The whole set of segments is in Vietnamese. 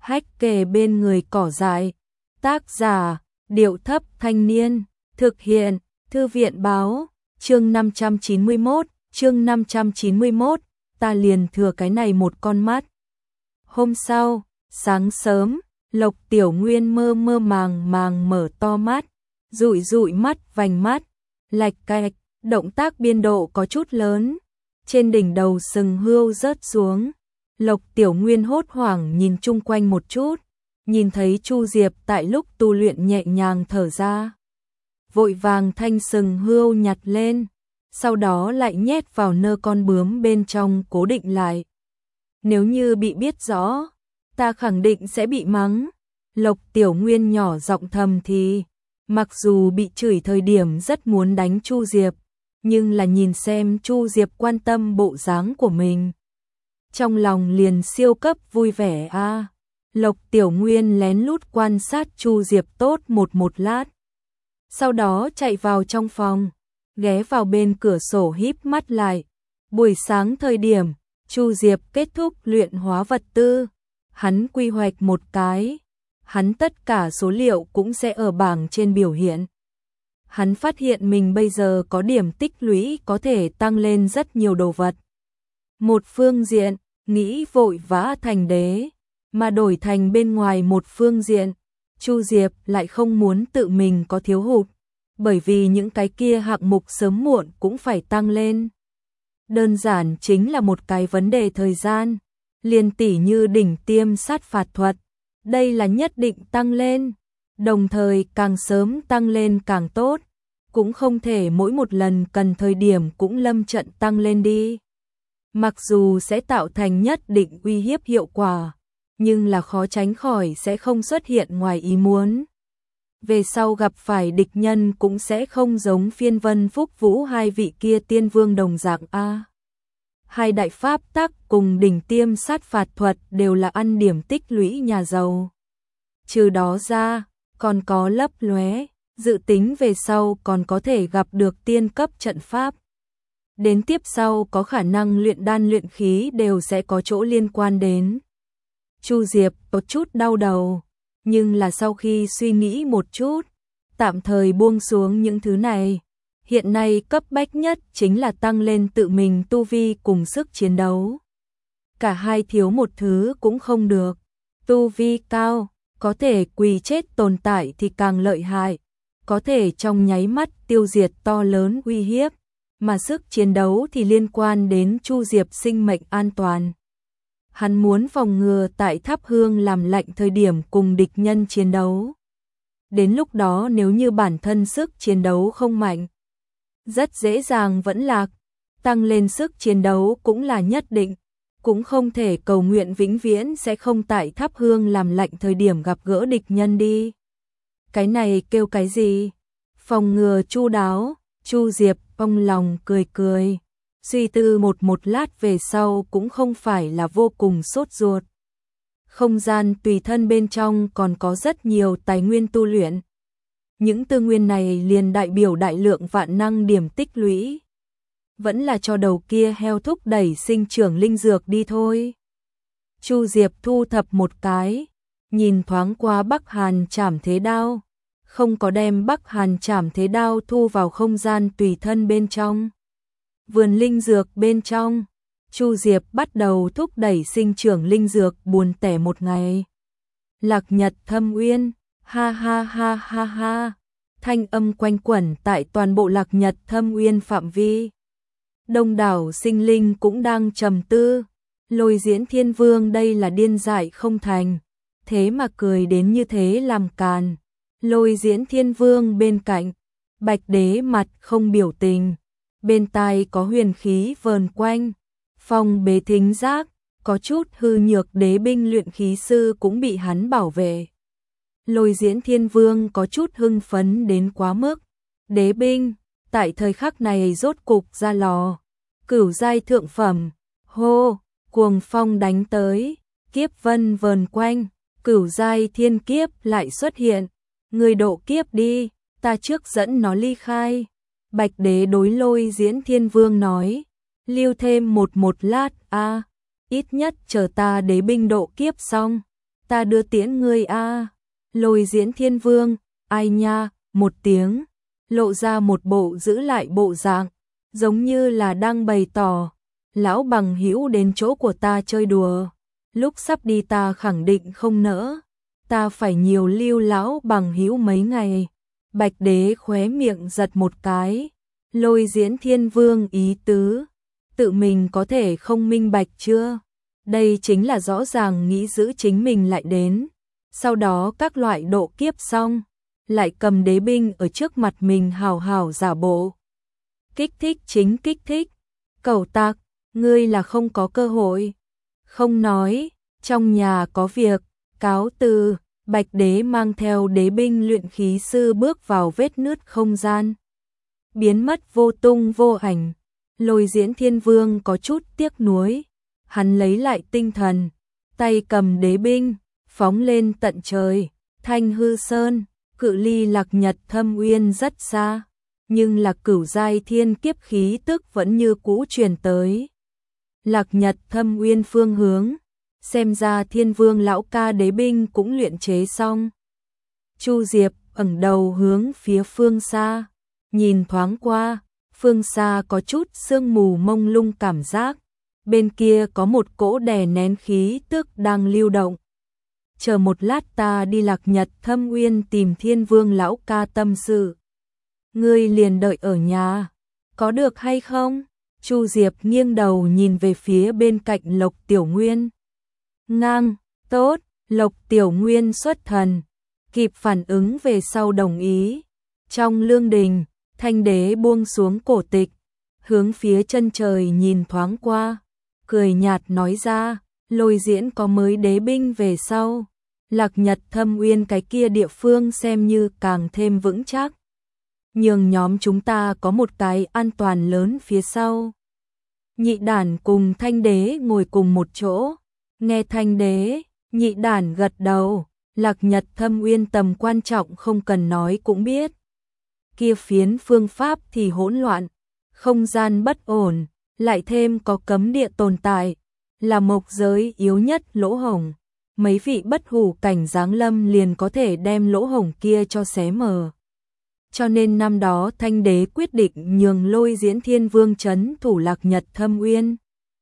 hách kề bên người cỏ dại. Tác giả, Điệu Thấp Thanh Niên. Thực hiện, Thư viện Báo. Chương 591, ta liền thừa cái này một con mắt. Hôm sau, sáng sớm, Lộc Tiểu Nguyên mơ mơ màng màng mở to mắt, dụi dụi mắt vành mắt, lạch cạch, động tác biên độ có chút lớn. Trên đỉnh đầu sừng hươu rớt xuống. Lộc Tiểu Nguyên hốt hoảng nhìn chung quanh một chút, nhìn thấy Chu Diệp tại lúc tu luyện nhẹ nhàng thở ra. Vội vàng thanh sừng hươu nhặt lên, sau đó lại nhét vào nơ con bướm bên trong cố định lại. Nếu như bị biết rõ, ta khẳng định sẽ bị mắng. Lộc Tiểu Nguyên nhỏ giọng thầm thì, mặc dù bị chửi thời điểm rất muốn đánh Chu Diệp, nhưng là nhìn xem Chu Diệp quan tâm bộ dáng của mình, trong lòng liền siêu cấp vui vẻ a. Lộc Tiểu Nguyên lén lút quan sát Chu Diệp tốt một lát. Sau đó chạy vào trong phòng, ghé vào bên cửa sổ híp mắt lại. Buổi sáng thời điểm, Chu Diệp kết thúc luyện hóa vật tư, hắn quy hoạch một cái, hắn tất cả số liệu cũng sẽ ở bảng trên biểu hiện. Hắn phát hiện mình bây giờ có điểm tích lũy có thể tăng lên rất nhiều đồ vật. Một phương diện, nghĩ vội vã thành đế, mà đổi thành bên ngoài một phương diện, Chu Diệp lại không muốn tự mình có thiếu hụt, bởi vì những cái kia hạng mục sớm muộn cũng phải tăng lên. Đơn giản chính là một cái vấn đề thời gian, liền tỉ như đỉnh tiêm sát phạt thuật, đây là nhất định tăng lên, đồng thời càng sớm tăng lên càng tốt, cũng không thể mỗi một lần cần thời điểm cũng lâm trận tăng lên đi. Mặc dù sẽ tạo thành nhất định uy hiếp hiệu quả, nhưng là khó tránh khỏi sẽ không xuất hiện ngoài ý muốn. Về sau gặp phải địch nhân cũng sẽ không giống Phiên Vân Phúc Vũ hai vị kia tiên vương đồng dạng a. Hai đại pháp tắc cùng đỉnh tiêm sát phạt thuật đều là ăn điểm tích lũy nhà giàu. Trừ đó ra, còn có lấp lóe, dự tính về sau còn có thể gặp được tiên cấp trận pháp. Đến tiếp sau có khả năng luyện đan luyện khí đều sẽ có chỗ liên quan đến. Chu Diệp có chút đau đầu, nhưng là sau khi suy nghĩ một chút, tạm thời buông xuống những thứ này. Hiện nay cấp bách nhất chính là tăng lên tự mình tu vi cùng sức chiến đấu. Cả hai thiếu một thứ cũng không được. Tu vi cao, có thể quỳ chết tồn tại thì càng lợi hại, có thể trong nháy mắt tiêu diệt to lớn uy hiếp, mà sức chiến đấu thì liên quan đến Chu Diệp sinh mệnh an toàn. Hắn muốn phòng ngừa tại thắp hương làm lạnh thời điểm cùng địch nhân chiến đấu. Đến lúc đó nếu như bản thân sức chiến đấu không mạnh, rất dễ dàng vẫn lạc, tăng lên sức chiến đấu cũng là nhất định, cũng không thể cầu nguyện vĩnh viễn sẽ không tại thắp hương làm lạnh thời điểm gặp gỡ địch nhân đi. Cái này kêu cái gì? Phòng ngừa chu đáo. Chu Diệp trong lòng cười cười, suy tư một lát về sau cũng không phải là vô cùng sốt ruột. Không gian tùy thân bên trong còn có rất nhiều tài nguyên tu luyện. Những tư nguyên này liền đại biểu đại lượng vạn năng điểm tích lũy. Vẫn là cho đầu kia heo thúc đẩy sinh trưởng linh dược đi thôi. Chu Diệp thu thập một cái, nhìn thoáng qua Bắc Hàn Trảm Thế Đao, không có đem Bắc Hàn Trảm Thế Đao thu vào không gian tùy thân bên trong. Vườn linh dược bên trong, Chu Diệp bắt đầu thúc đẩy sinh trưởng linh dược buồn tẻ một ngày. Lạc Nhật Thâm Uyên, ha ha ha ha ha, thanh âm quanh quẩn tại toàn bộ Lạc Nhật Thâm Uyên phạm vi. Đông đảo sinh linh cũng đang trầm tư, Lôi Diễn Thiên Vương đây là điên dại không thành, thế mà cười đến như thế làm càn. Lôi Diễn Thiên Vương bên cạnh, Bạch Đế mặt không biểu tình, bên tai có huyền khí vờn quanh, phong bế thính giác, có chút hư nhược đế binh luyện khí sư cũng bị hắn bảo vệ. Lôi Diễn Thiên Vương có chút hưng phấn đến quá mức, đế binh, tại thời khắc này rốt cục ra lò, cửu giai thượng phẩm, hô, cuồng phong đánh tới, kiếp vân vờn quanh, cửu giai thiên kiếp lại xuất hiện, người độ kiếp đi, ta trước dẫn nó ly khai. Bạch Đế đối Lôi Diễn Thiên Vương nói, lưu thêm một lát a, ít nhất chờ ta đế binh độ kiếp xong, ta đưa tiễn ngươi a. Lôi Diễn Thiên Vương, ai nha, một tiếng, lộ ra một bộ giữ lại bộ dạng, giống như là đang bày tỏ, lão bằng hữu đến chỗ của ta chơi đùa, lúc sắp đi ta khẳng định không nỡ, ta phải nhiều lưu lão bằng hữu mấy ngày. Bạch Đế khóe miệng giật một cái, Lôi Diễn Thiên Vương ý tứ, tự mình có thể không minh bạch chưa? Đây chính là rõ ràng nghĩ giữ chính mình lại đến, sau đó các loại độ kiếp xong, lại cầm đế binh ở trước mặt mình hào hào giả bộ. Kích thích chính kích thích, cẩu tặc, ngươi là không có cơ hội. Không nói, trong nhà có việc, cáo từ. Bạch Đế mang theo đế binh luyện khí sư bước vào vết nứt không gian, biến mất vô tung vô ảnh. Lôi Diễn Thiên Vương có chút tiếc nuối, hắn lấy lại tinh thần, tay cầm đế binh, phóng lên tận trời, Thanh Hư Sơn, cự ly Lạc Nhật Thâm Uyên rất xa, nhưng là cửu giai thiên kiếp khí tức vẫn như cũ truyền tới. Lạc Nhật Thâm Uyên phương hướng, xem ra Thiên Vương lão ca đế binh cũng luyện chế xong. Chu Diệp ẩn đầu hướng phía phương xa, nhìn thoáng qua, phương xa có chút sương mù mông lung cảm giác, bên kia có một cỗ đè nén khí tức đang lưu động. Chờ một lát ta đi Lạc Nhật Thâm Uyên tìm Thiên Vương lão ca tâm sự. Ngươi liền đợi ở nhà, có được hay không? Chu Diệp nghiêng đầu nhìn về phía bên cạnh Lộc Tiểu Nguyên. Ngang, tốt, Lộc Tiểu Nguyên xuất thần, kịp phản ứng về sau đồng ý. Trong lương đình, Thanh Đế buông xuống cổ tịch, hướng phía chân trời nhìn thoáng qua, cười nhạt nói ra, Lôi Diễn có mới đế binh về sau, Lạc Nhật Thâm Uyên cái kia địa phương xem như càng thêm vững chắc. Nhường nhóm chúng ta có một cái an toàn lớn phía sau. Nhị đản cùng Thanh Đế ngồi cùng một chỗ, nghe Thanh Đế, nhị đản gật đầu, Lạc Nhật Thâm Uyên tầm quan trọng không cần nói cũng biết. Kia phiến phương pháp thì hỗn loạn, không gian bất ổn, lại thêm có cấm địa tồn tại, là mộc giới yếu nhất lỗ hổng. Mấy vị bất hủ cảnh giáng lâm liền có thể đem lỗ hổng kia cho xé mở. Cho nên năm đó Thanh Đế quyết định nhường Lôi Diễn Thiên Vương trấn thủ Lạc Nhật Thâm Uyên.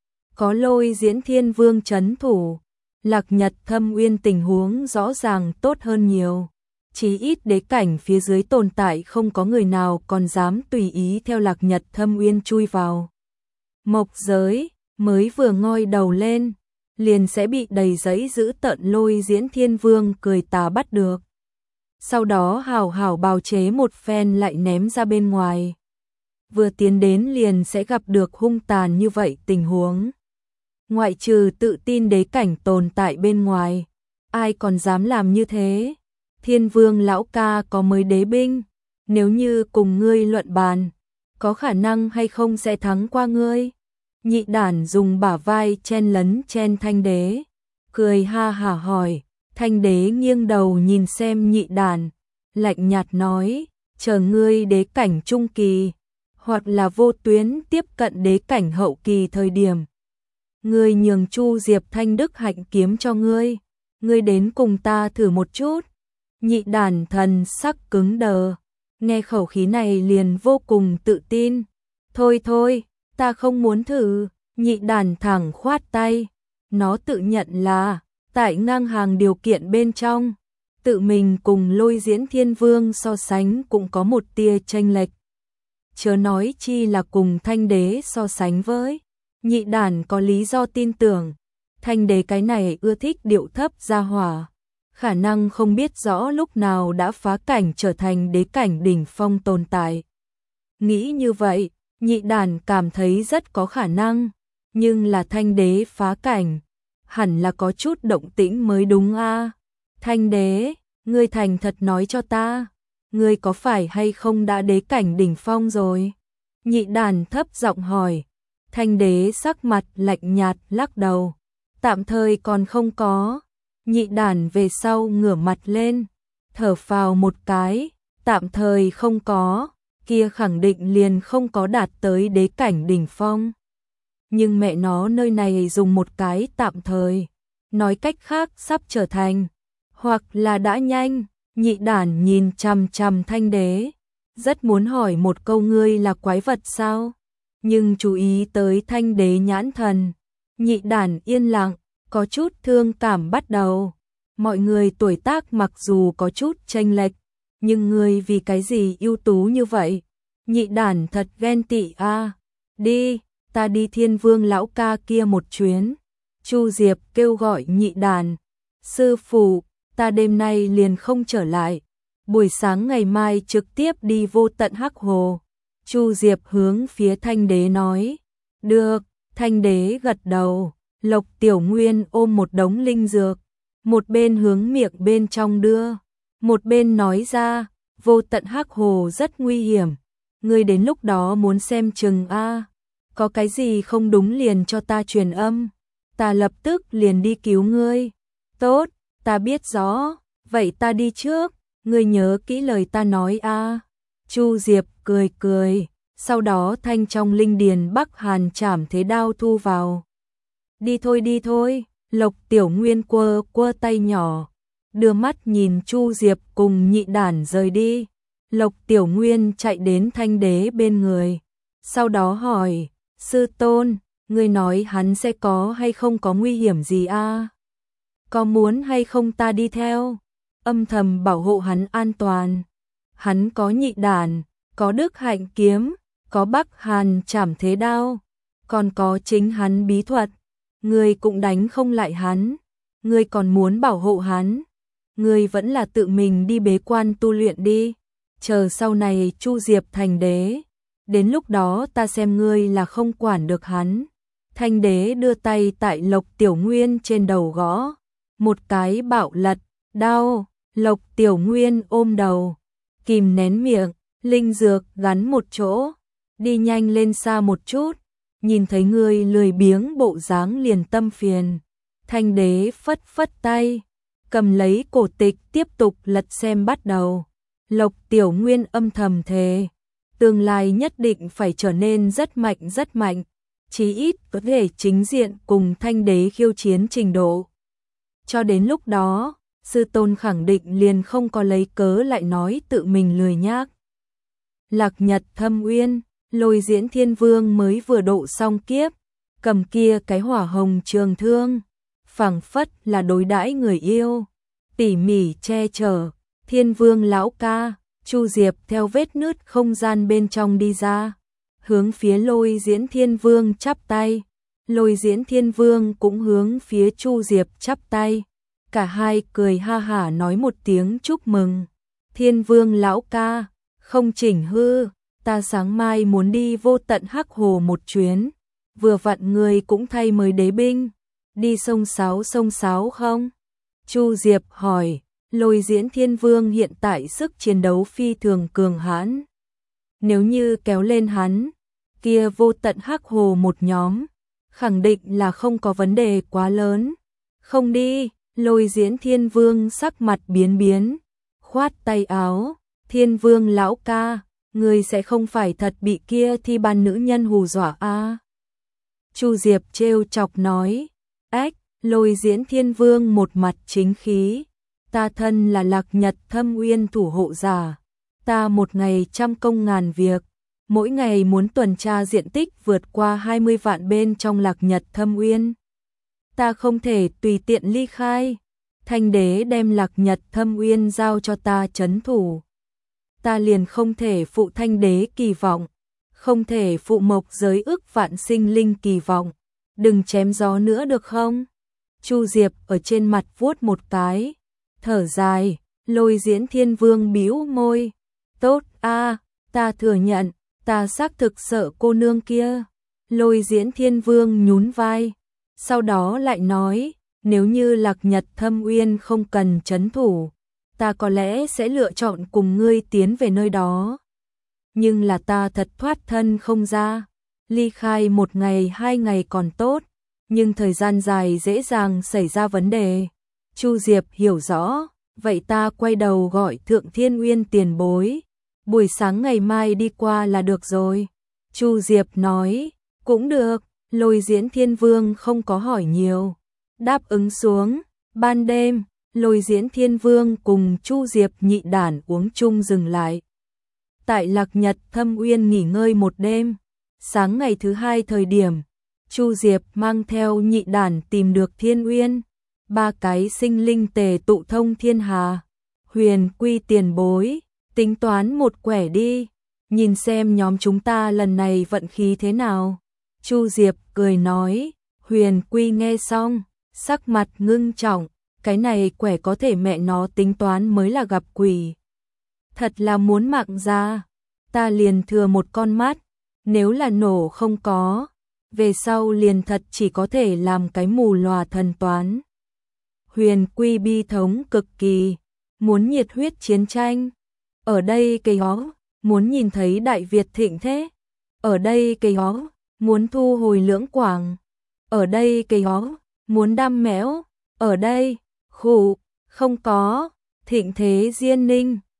Có Lôi Diễn Thiên Vương trấn thủ, Lạc Nhật Thâm Uyên tình huống rõ ràng tốt hơn nhiều. Chí ít đế cảnh phía dưới tồn tại không có người nào còn dám tùy ý theo Lạc Nhật Thâm Uyên chui vào. Mộc giới mới vừa ngoi đầu lên, liền sẽ bị đầy giấy giữ tận Lôi Diễn Thiên Vương cười tà bắt được. Sau đó hảo hảo bào chế một phen lại ném ra bên ngoài. Vừa tiến đến liền sẽ gặp được hung tàn như vậy tình huống. Ngoại trừ tự tin đế cảnh tồn tại bên ngoài, ai còn dám làm như thế? Thiên Vương lão ca có mới đế binh, nếu như cùng ngươi luận bàn, có khả năng hay không sẽ thắng qua ngươi? Nhị đản dùng bả vai chen lấn chen Thanh Đế, cười ha hả hỏi. Thanh Đế nghiêng đầu nhìn xem nhị đản, lạnh nhạt nói, chờ ngươi đế cảnh trung kỳ, hoặc là vô tuyến tiếp cận đế cảnh hậu kỳ thời điểm. Ngươi nhường Chu Diệp Thanh Đức hạnh kiếm cho ngươi đến cùng ta thử một chút. Nhị đản thần sắc cứng đờ, nghe khẩu khí này liền vô cùng tự tin. Thôi thôi, ta không muốn thử, nhị đản thẳng khoát tay, nó tự nhận là tại ngang hàng điều kiện bên trong, tự mình cùng Lôi Diễn Thiên Vương so sánh cũng có một tia chênh lệch. Chớ nói chi là cùng Thanh Đế so sánh với. Nhị đản có lý do tin tưởng, Thanh Đế cái này ưa thích điệu thấp gia hỏa, khả năng không biết rõ lúc nào đã phá cảnh trở thành đế cảnh đỉnh phong tồn tại. Nghĩ như vậy, nhị đản cảm thấy rất có khả năng, nhưng là Thanh Đế phá cảnh, hẳn là có chút động tĩnh mới đúng a. Thanh Đế, ngươi thành thật nói cho ta, ngươi có phải hay không đã đế cảnh đỉnh phong rồi? Nhị đản thấp giọng hỏi. Thanh Đế sắc mặt lạnh nhạt lắc đầu, tạm thời còn không có. Nhị đản về sau ngửa mặt lên, thở phào một cái, tạm thời không có, kia khẳng định liền không có đạt tới đế cảnh đỉnh phong. Nhưng mẹ nó nơi này dùng một cái tạm thời, nói cách khác sắp trở thành, hoặc là đã nhanh. Nhị đản nhìn chằm chằm Thanh Đế, rất muốn hỏi một câu ngươi là quái vật sao? Nhưng chú ý tới Thanh Đế nhãn thần, nhị đản yên lặng, có chút thương cảm bắt đầu. Mọi người tuổi tác mặc dù có chút chênh lệch, nhưng ngươi vì cái gì ưu tú như vậy? Nhị đản thật ghen tị a. Đi, ta đi Thiên Vương lão ca kia một chuyến. Chu Diệp kêu gọi nhị đản. Sư phụ, ta đêm nay liền không trở lại. Buổi sáng ngày mai trực tiếp đi Vô Tận Hắc Hồ. Chu Diệp hướng phía Thanh Đế nói. Được, Thanh Đế gật đầu. Lộc Tiểu Nguyên ôm một đống linh dược, một bên hướng miệng bên trong đưa, một bên nói ra, Vô Tận Hắc Hồ rất nguy hiểm, ngươi đến lúc đó muốn xem chừng a, có cái gì không đúng liền cho ta truyền âm, ta lập tức liền đi cứu ngươi. Tốt, ta biết rõ, vậy ta đi trước, ngươi nhớ kỹ lời ta nói a. Chu Diệp cười cười, sau đó thanh trong linh điền Bắc Hàn Trảm Thế Đao thu vào. Đi thôi, Lộc Tiểu Nguyên quơ quơ tay nhỏ, đưa mắt nhìn Chu Diệp cùng nhị đản rời đi. Lộc Tiểu Nguyên chạy đến Thanh Đế bên người, sau đó hỏi, sư tôn, ngươi nói hắn sẽ có hay không có nguy hiểm gì a? Có muốn hay không ta đi theo, âm thầm bảo hộ hắn an toàn. Hắn có nhị đản, có Đức Hạnh Kiếm, có Bắc Hàn Trảm Thế Đao, còn có chính hắn bí thuật. Ngươi cũng đánh không lại hắn, ngươi còn muốn bảo hộ hắn, ngươi vẫn là tự mình đi bế quan tu luyện đi, chờ sau này Chu Diệp thành đế, đến lúc đó ta xem ngươi là không quản được hắn. Thanh Đế đưa tay tại Lộc Tiểu Nguyên trên đầu gõ, một cái bạo lật, đau. Lộc Tiểu Nguyên ôm đầu, kìm nén miệng, linh dược gắn một chỗ, đi nhanh lên xa một chút. Nhìn thấy ngươi lười biếng bộ dáng liền tâm phiền. Thanh Đế phất phất tay, cầm lấy cổ tịch tiếp tục lật xem bắt đầu. Lộc Tiểu Nguyên âm thầm thề, tương lai nhất định phải trở nên rất mạnh, chí ít có thể chính diện cùng Thanh Đế khiêu chiến trình độ. Cho đến lúc đó, sư tôn khẳng định liền không có lấy cớ lại nói tự mình lười nhác. Lạc Nhật Thâm Uyên, Lôi Diễn Thiên Vương mới vừa độ xong kiếp, cầm kia cái hỏa hồng trường thương, phảng phất là đối đãi người yêu, tỉ mỉ che chở. Thiên Vương lão ca, Chu Diệp theo vết nứt không gian bên trong đi ra, hướng phía Lôi Diễn Thiên Vương chắp tay. Lôi Diễn Thiên Vương cũng hướng phía Chu Diệp chắp tay, cả hai cười ha hả nói một tiếng chúc mừng. Thiên Vương lão ca, không chỉnh hư, ta sáng mai muốn đi Vô Tận Hắc Hồ một chuyến, vừa vặn người cũng thay mới đế binh, đi sông Sáo không? Chu Diệp hỏi. Lôi Diễn Thiên Vương hiện tại sức chiến đấu phi thường cường hãn, nếu như kéo lên hắn, kia Vô Tận Hắc Hồ một nhóm, khẳng định là không có vấn đề quá lớn. Không đi. Lôi Diễn Thiên Vương sắc mặt biến, khoát tay áo. Thiên Vương lão ca, người sẽ không phải thật bị kia thi ban nữ nhân hù dọa a? Chu Diệp trêu chọc nói. Ách. Lôi Diễn Thiên Vương một mặt chính khí, ta thân là Lạc Nhật Thâm Uyên thủ hộ giả, ta một ngày trăm công ngàn việc, mỗi ngày muốn tuần tra diện tích vượt qua 20 vạn bên trong Lạc Nhật Thâm Uyên, ta không thể tùy tiện ly khai. Thanh Đế đem Lạc Nhật Thâm Uyên giao cho ta trấn thủ, ta liền không thể phụ Thanh Đế kỳ vọng, không thể phụ Mộc Giới ức vạn sinh linh kỳ vọng, đừng chém gió nữa được không? Chu Diệp ở trên mặt vuốt một cái, thở dài. Lôi Diễn Thiên Vương bĩu môi, tốt a, ta thừa nhận, ta xác thực sợ cô nương kia. Lôi Diễn Thiên Vương nhún vai, sau đó lại nói, nếu như Lạc Nhật Thâm Uyên không cần trấn thủ, ta có lẽ sẽ lựa chọn cùng ngươi tiến về nơi đó. Nhưng là ta thật thoát thân không ra, ly khai một ngày 2 ngày còn tốt, nhưng thời gian dài dễ dàng xảy ra vấn đề. Chu Diệp hiểu rõ, vậy ta quay đầu gọi Thượng Thiên Uyên tiền bối, buổi sáng ngày mai đi qua là được rồi. Chu Diệp nói, cũng được. Lôi Diễn Thiên Vương không có hỏi nhiều, đáp ứng xuống. Ban đêm, Lôi Diễn Thiên Vương cùng Chu Diệp nhị đản uống chung dừng lại. Tại Lạc Nhật Thâm Uyên nghỉ ngơi một đêm. Sáng ngày thứ hai thời điểm, Chu Diệp mang theo nhị đản tìm được Thiên Uyên. 3 cái sinh linh tề tụ thông thiên hà. Huyền Quy tiền bối, tính toán một quẻ đi, nhìn xem nhóm chúng ta lần này vận khí thế nào. Chu Diệp cười nói. Huyền Quy nghe xong, sắc mặt ngưng trọng, cái này quẻ có thể mẹ nó tính toán mới là gặp quỷ. Thật là muốn mạng ra, ta liền thừa một con mắt, nếu là nổ không có, về sau liền thật chỉ có thể làm cái mù lòa thần toán. Huyền Quy bi thống cực kỳ, muốn nhiệt huyết chiến tranh. Ở đây cây hó, muốn nhìn thấy Đại Việt thịnh thế. Ở đây cây hó, muốn thu hồi Lưỡng Quảng. Ở đây cây hó, muốn đam mẽo. Ở đây, khủ, không có, thịnh thế Diên Ninh.